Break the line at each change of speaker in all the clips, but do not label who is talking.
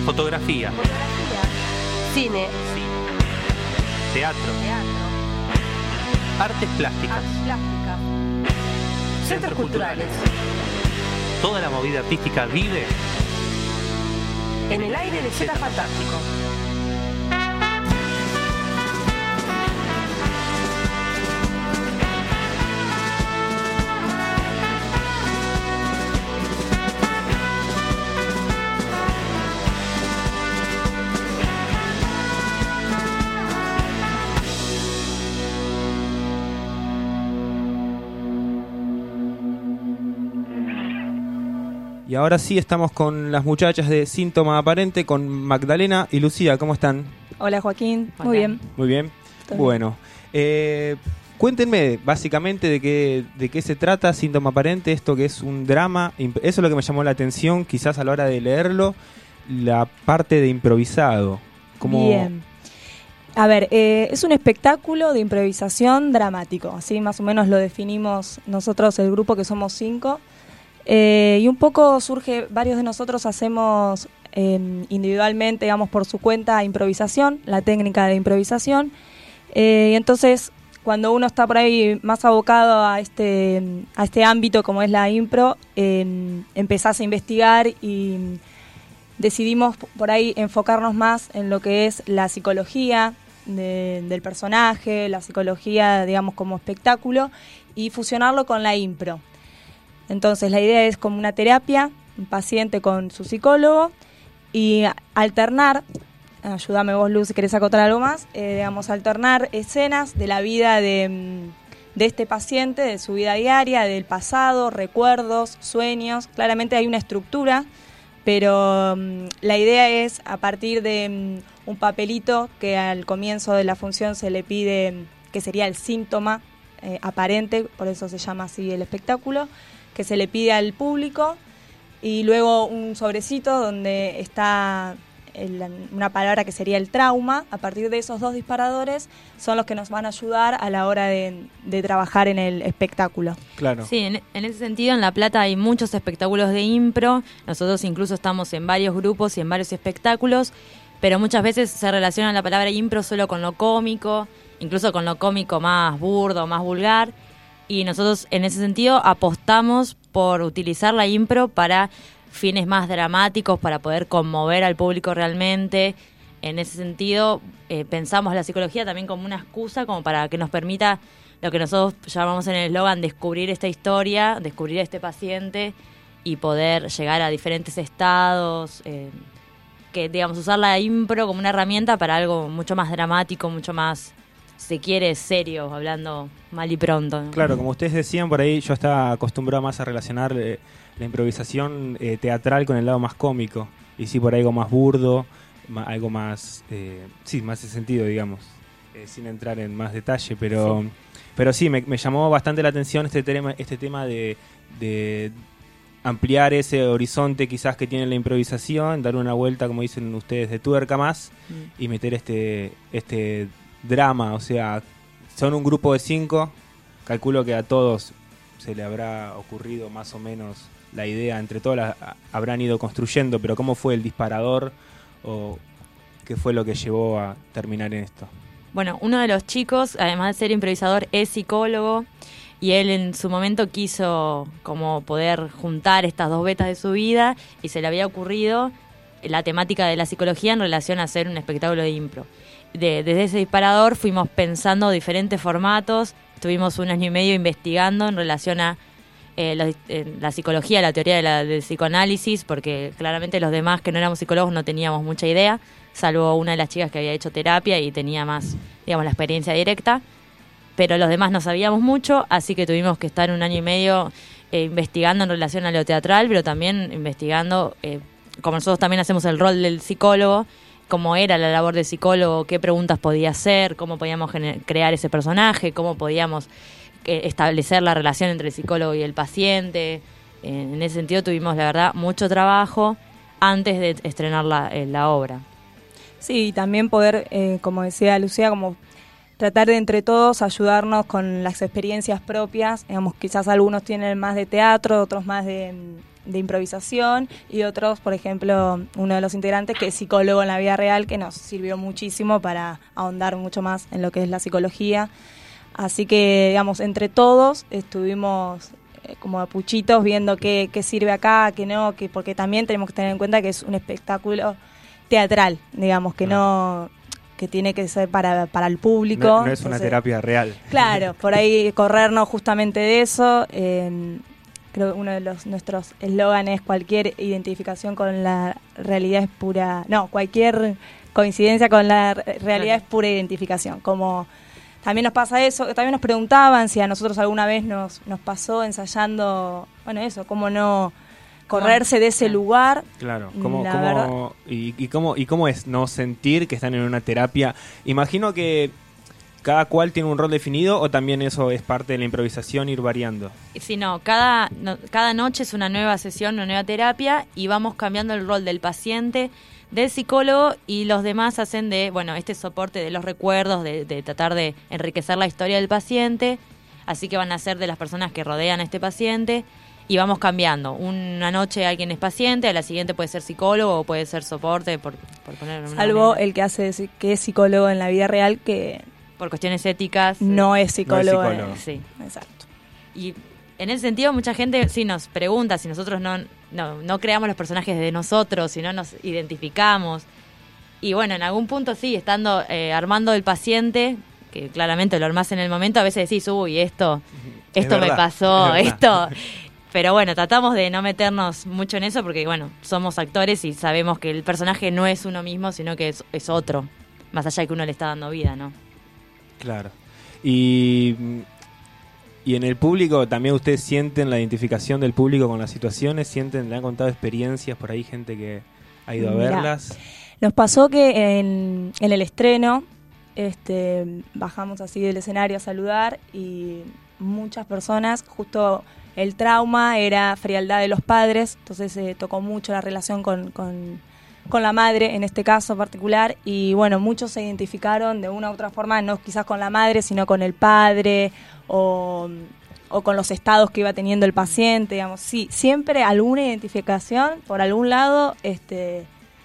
Fotografía.
Cine.
Teatro. Artes plásticas.
Centros culturales.
Toda la movida artística vive
En el aire de Z Fantástico.
Y ahora sí estamos con las muchachas de Síntoma Aparente, con Magdalena y Lucía. ¿Cómo están?
Hola Joaquín,
Hola.
muy bien.
Muy bien. Bueno, cuéntenme básicamente de qué se trata Síntoma Aparente, esto que es un drama. Eso es lo que me llamó la atención, quizás a la hora de leerlo, la parte de improvisado.
Bien. A ver, es un espectáculo de improvisación dramático, así más o menos lo definimos nosotros, el grupo, que somos 5. Y un poco surge, varios de nosotros hacemos individualmente, digamos, por su cuenta, improvisación, la técnica de improvisación. Y entonces, cuando uno está por ahí más abocado a este ámbito como es la impro, empezás a investigar y decidimos por ahí enfocarnos más en lo que es la psicología del personaje, la psicología, digamos, como espectáculo, y fusionarlo con la impro. Entonces la idea es como una terapia, un paciente con su psicólogo, y alternar, ayúdame vos Luz si querés acotar algo más, digamos, alternar escenas de la vida de este paciente, de su vida diaria, del pasado, recuerdos, sueños. Claramente hay una estructura, pero la idea es, a partir de un papelito que al comienzo de la función se le pide, que sería el síntoma aparente, por eso se llama así el espectáculo, que se le pide al público, y luego un sobrecito donde está una palabra que sería el trauma. A partir de esos 2 disparadores son los que nos van a ayudar a la hora de trabajar en el espectáculo.
Claro.
Sí, en ese sentido en La Plata hay muchos espectáculos de impro, nosotros incluso estamos en varios grupos y en varios espectáculos, pero muchas veces se relaciona la palabra impro solo con lo cómico, incluso con lo cómico más burdo, más vulgar. Y nosotros en ese sentido apostamos por utilizar la impro para fines más dramáticos, para poder conmover al público realmente. En ese sentido pensamos la psicología también como una excusa, como para que nos permita lo que nosotros llamamos en el eslogan descubrir esta historia, descubrir este paciente y poder llegar a diferentes estados, que digamos usar la impro como una herramienta para algo mucho más dramático, mucho más, se quiere, serio, hablando mal y pronto, ¿no?
Claro, como ustedes decían por ahí, yo estaba acostumbrado más a relacionar la improvisación teatral con el lado más cómico. Y sí, por ahí algo más burdo, algo más, más ese sentido, digamos, sin entrar en más detalle. Pero sí, me llamó bastante la atención este tema de ampliar ese horizonte quizás que tiene la improvisación, dar una vuelta, como dicen ustedes, de tuerca más, y meter este drama. O sea, son un grupo de 5, calculo que a todos se le habrá ocurrido más o menos la idea, entre todas habrán ido construyendo, pero ¿cómo fue el disparador o qué fue lo que llevó a terminar en esto?
Bueno, uno de los chicos, además de ser improvisador, es psicólogo, y él en su momento quiso como poder juntar estas 2 vetas de su vida, y se le había ocurrido la temática de la psicología en relación a hacer un espectáculo de impro. Desde ese disparador fuimos pensando diferentes formatos, estuvimos 1 año y medio investigando en relación a la psicología, la teoría del psicoanálisis, porque claramente los demás que no éramos psicólogos no teníamos mucha idea, salvo una de las chicas que había hecho terapia y tenía más, digamos, la experiencia directa, pero los demás no sabíamos mucho, así que tuvimos que estar 1 año y medio investigando en relación a lo teatral, pero también investigando, como nosotros también hacemos el rol del psicólogo, cómo era la labor del psicólogo, qué preguntas podía hacer, cómo podíamos crear ese personaje, cómo podíamos establecer la relación entre el psicólogo y el paciente. En ese sentido tuvimos, la verdad, mucho trabajo antes de estrenar la obra.
Sí, y también poder, como decía Lucía, como tratar de entre todos ayudarnos con las experiencias propias. Digamos, quizás algunos tienen más de teatro, otros más de de improvisación, y otros, por ejemplo, uno de los integrantes que es psicólogo en la vida real, que nos sirvió muchísimo para ahondar mucho más en lo que es la psicología. Así que, digamos, entre todos estuvimos como a puchitos viendo qué sirve acá, qué no, porque también tenemos que tener en cuenta que es un espectáculo teatral, digamos, que no, que tiene que ser para el público.
No es
Entonces,
una terapia real.
Claro, por ahí corrernos justamente de eso. Creo que uno de nuestros eslóganes es: cualquier identificación con la realidad es pura... No, cualquier coincidencia con la realidad es pura identificación. Como también nos pasa eso, también nos preguntaban si a nosotros alguna vez nos pasó ensayando, bueno, eso, cómo no correrse de ese lugar.
Claro, ¿cómo es no sentir que están en una terapia? Imagino que cada cual tiene un rol definido, o también eso es parte de la improvisación, ir variando.
Sí, cada noche es una nueva sesión, una nueva terapia, y vamos cambiando el rol del paciente, del psicólogo, y los demás hacen este soporte de los recuerdos, de tratar de enriquecer la historia del paciente. Así que van a ser de las personas que rodean a este paciente, y vamos cambiando. Una noche alguien es paciente, a la siguiente puede ser psicólogo o puede ser soporte, por poner una
Salvo
manera.
el que hace que es psicólogo en la vida real, que
Por cuestiones éticas.
no es psicólogo.
No es psicólogo.
Sí.
Exacto.
Y en ese sentido mucha gente sí nos pregunta si nosotros no creamos los personajes de nosotros, si no nos identificamos. Y bueno, en algún punto sí, estando armando el paciente, que claramente lo armás en el momento, a veces decís, uy, esto me
verdad,
pasó,
es
esto... Pero bueno, tratamos de no meternos mucho en eso porque, bueno, somos actores y sabemos que el personaje no es uno mismo, sino que es otro, más allá de que uno le está dando vida, ¿no?
Claro. Y en el público, ¿también ustedes sienten la identificación del público con las situaciones? ¿Le han contado experiencias por ahí, gente que ha ido a
Mirá,
verlas?
Nos pasó que en el estreno bajamos así del escenario a saludar, y muchas personas, justo el trauma era frialdad de los padres, entonces tocó mucho la relación con la madre en este caso particular, y bueno, muchos se identificaron de una u otra forma, no quizás con la madre, sino con el padre o con los estados que iba teniendo el paciente, digamos. Sí, siempre alguna identificación por algún lado se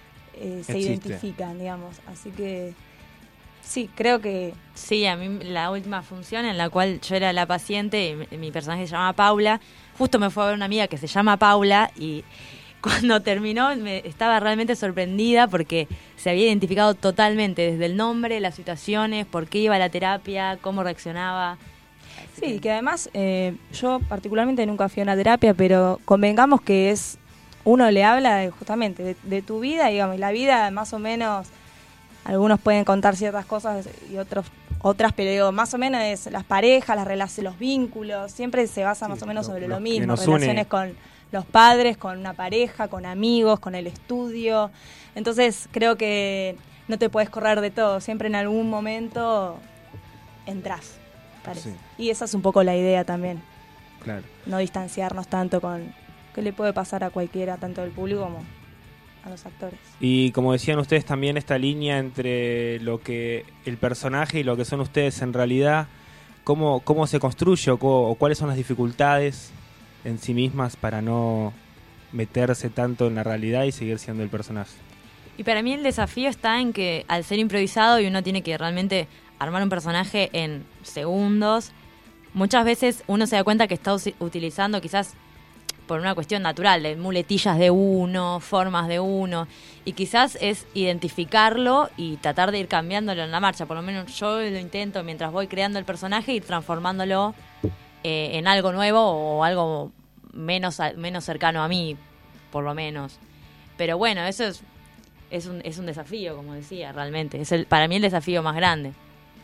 identifican, digamos. Así que sí, creo que...
Sí, a mí la última función en la cual yo era la paciente y mi personaje se llamaba Paula, justo me fue a ver una amiga que se llama Paula, y cuando terminó estaba realmente sorprendida porque se había identificado totalmente desde el nombre, las situaciones, por qué iba a la terapia, cómo reaccionaba.
Sí, que además yo particularmente nunca fui a una terapia, pero convengamos que uno le habla justamente de tu vida, digamos, y la vida más o menos, algunos pueden contar ciertas cosas y otras, pero digo, más o menos es las parejas, las relaciones, los vínculos, siempre se basa más o menos sobre lo mismo, relaciones con los padres, con una pareja, con amigos, con el estudio. Entonces creo que no te puedes correr de todo, siempre en algún momento entras, parece.
Sí.
Y esa es un poco la idea también,
Claro.
no distanciarnos tanto con qué le puede pasar a cualquiera, tanto del público como a los actores.
Y como decían ustedes también, esta línea entre lo que el personaje y lo que son ustedes en realidad, ¿cómo se construye o cuáles son las dificultades en sí mismas para no meterse tanto en la realidad y seguir siendo el personaje?
Y para mí el desafío está en que al ser improvisado y uno tiene que realmente armar un personaje en segundos, muchas veces uno se da cuenta que está utilizando quizás por una cuestión natural, de muletillas de uno, formas de uno, y quizás es identificarlo y tratar de ir cambiándolo en la marcha. Por lo menos yo lo intento mientras voy creando el personaje, ir transformándolo en algo nuevo o algo menos cercano a mí, por lo menos. Pero bueno, eso es un desafío, como decía, realmente. Es para mí el desafío más grande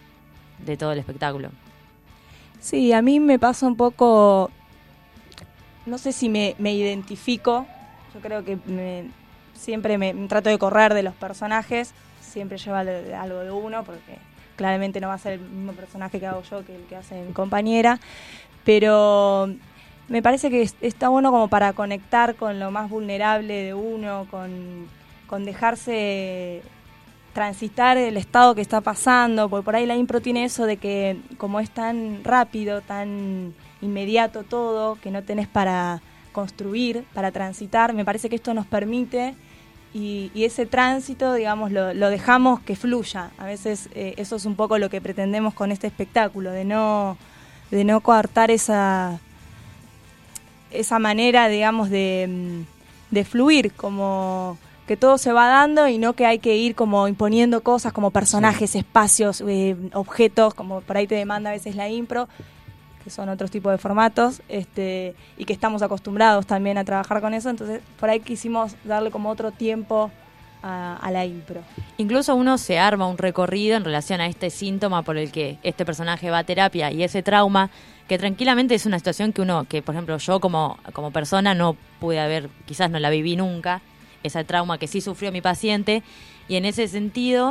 de todo el espectáculo.
Sí, a mí me pasa un poco... No sé si me identifico, yo creo que siempre me trato de correr de los personajes, siempre lleva algo de uno, porque claramente no va a ser el mismo personaje que hago yo que el que hace mi compañera, pero me parece que está bueno como para conectar con lo más vulnerable de uno, con dejarse transitar el estado que está pasando, porque por ahí la impro tiene eso de que como es tan rápido, tan inmediato todo, que no tenés para construir, para transitar. Me parece que esto nos permite y ese tránsito, digamos, lo dejamos que fluya. A veces eso es un poco lo que pretendemos con este espectáculo, de no coartar esa manera, digamos, de fluir, como que todo se va dando y no que hay que ir como imponiendo cosas como personajes, espacios, objetos, como por ahí te demanda a veces la impro, que son otros tipos de formatos, y que estamos acostumbrados también a trabajar con eso. Entonces por ahí quisimos darle como otro tiempo a la impro.
Incluso uno se arma un recorrido en relación a este síntoma por el que este personaje va a terapia y ese trauma, que tranquilamente es una situación que por ejemplo yo como persona no pude haber, quizás no la viví nunca, ese trauma que sí sufrió mi paciente, y en ese sentido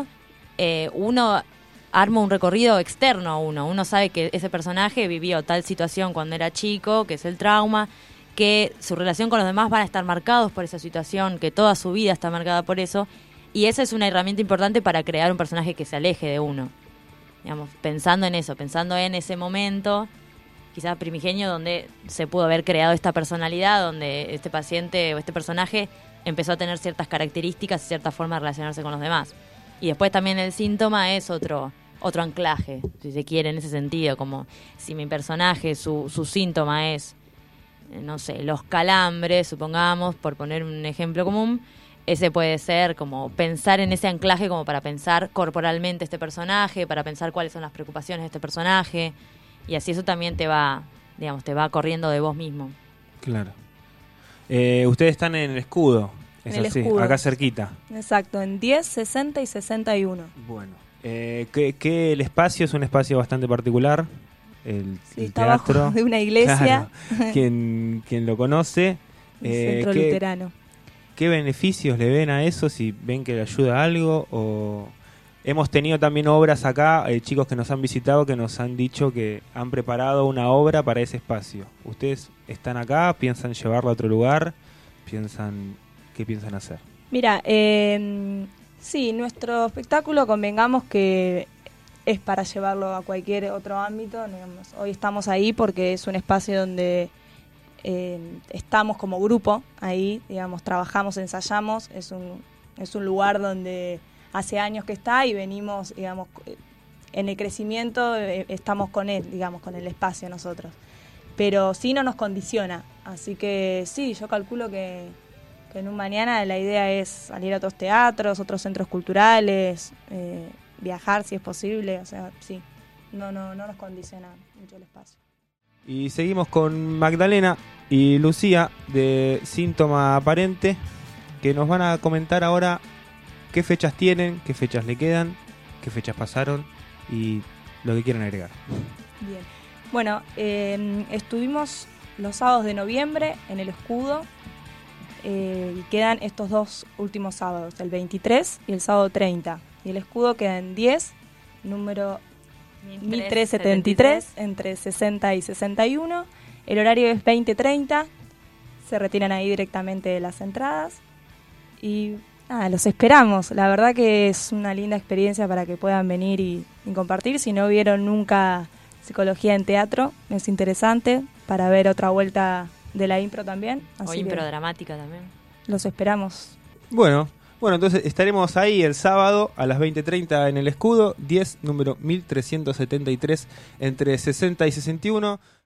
uno arma un recorrido externo a uno sabe que ese personaje vivió tal situación cuando era chico, que es el trauma, que su relación con los demás van a estar marcados por esa situación, que toda su vida está marcada por eso, y esa es una herramienta importante para crear un personaje que se aleje de uno, digamos, pensando en eso, pensando en ese momento quizás primigenio donde se pudo haber creado esta personalidad, donde este paciente o este personaje empezó a tener ciertas características y cierta forma de relacionarse con los demás. Y después también el síntoma es otro anclaje, si se quiere, en ese sentido, como si mi personaje, su síntoma es, no sé, los calambres, supongamos, por poner un ejemplo común, ese puede ser como pensar en ese anclaje como para pensar corporalmente este personaje, para pensar cuáles son las preocupaciones de este personaje, y así eso también te va corriendo de vos mismo.
Claro. Ustedes están en el Escudo, es
En el
así,
Escudo.
acá cerquita.
Exacto, en 10, 60 y 61.
Bueno, que el espacio es un espacio bastante particular, el
Está
teatro.
abajo de una iglesia.
Claro, quien lo conoce.
Un centro luterano.
¿Qué beneficios le ven a eso? Si ven que le ayuda a algo. O hemos tenido también obras acá, chicos que nos han visitado, que nos han dicho que han preparado una obra para ese espacio. ¿Ustedes están acá? ¿Piensan llevarla a otro lugar? ¿Qué piensan hacer?
Mira, sí, nuestro espectáculo, convengamos que es para llevarlo a cualquier otro ámbito. Digamos, hoy estamos ahí porque es un espacio donde estamos como grupo ahí, digamos, trabajamos, ensayamos. Es un lugar donde hace años que está y venimos, digamos, en el crecimiento, estamos con él, digamos, con el espacio nosotros. Pero sí no nos condiciona, así que sí, yo calculo que en un mañana la idea es salir a otros teatros, otros centros culturales, viajar si es posible, o sea, sí, no nos condiciona mucho el espacio.
Y seguimos con Magdalena y Lucía de Síntoma Aparente, que nos van a comentar ahora qué fechas tienen, qué fechas le quedan, qué fechas pasaron y lo que quieran agregar.
Bien, bueno, estuvimos los sábados de noviembre en el Escudo, y quedan estos dos últimos sábados, el 23 y el sábado 30. Y el Escudo queda en 10, número 1373, entre 60 y 61. El horario es 20:30. Se retiran ahí directamente las entradas. Y nada, los esperamos. La verdad que es una linda experiencia para que puedan venir y compartir. Si no vieron nunca psicología en teatro, es interesante para ver otra vuelta de la impro también.
O impro dramática también.
Los esperamos.
Bueno, entonces estaremos ahí el sábado a las 20:30 en el Escudo, 10, número 1373, entre 60 y 61.